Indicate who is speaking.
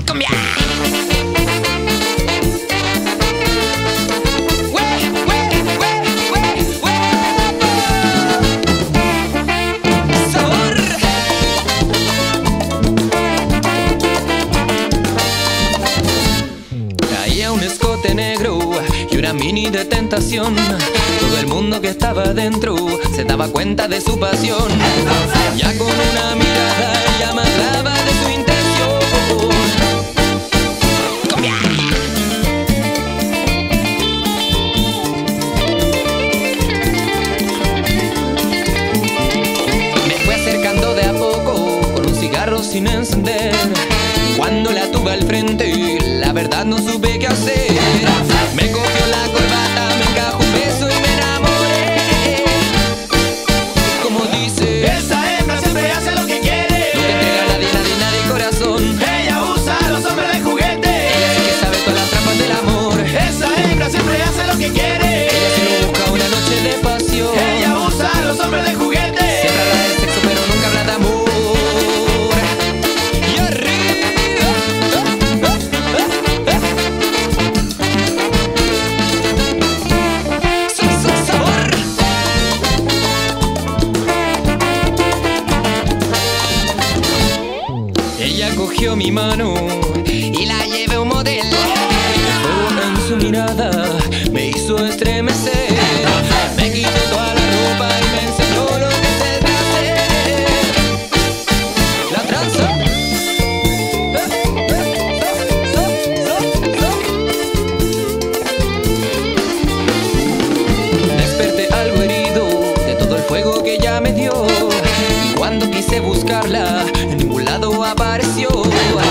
Speaker 1: Cumbia. Traía un escote negro y una mini de tentación. Todo el mundo que estaba dentro se daba cuenta de su pasión. Ya con una mirada ella me hablaba de su intención. ¡Cumbia! Me fue acercando de a poco con un cigarro sin encender. Cuando la tuve al frente, la verdad no supe qué hacer. Me cogió la corbata, me encajó un beso y me enamoré. Como dice,
Speaker 2: esa hembra siempre hace lo que quiere.
Speaker 1: no te entrega a nadie, nadie, nadie corazón.
Speaker 2: Ella usa a los hombres de juguete.
Speaker 1: Ella sí que sabe todas las trampas del amor.
Speaker 2: Esa hembra siempre hace lo que quiere.
Speaker 1: Ella solo busca una noche de pasión.
Speaker 2: Ella usa a los hombres de juguete.
Speaker 1: Siempre habla de sexo pero nunca habla de amor. Y arriba. Sabor. Ella cogió mi mano y la llevé a un motel. El fuego en su mirada me hizo estremecer. Me quitó toda la ropa y me enseñó lo que es el placer. La tranza. Desperté algo herido de todo el fuego que ella me dio. Y cuando quise buscarla, en ningún lado apareció.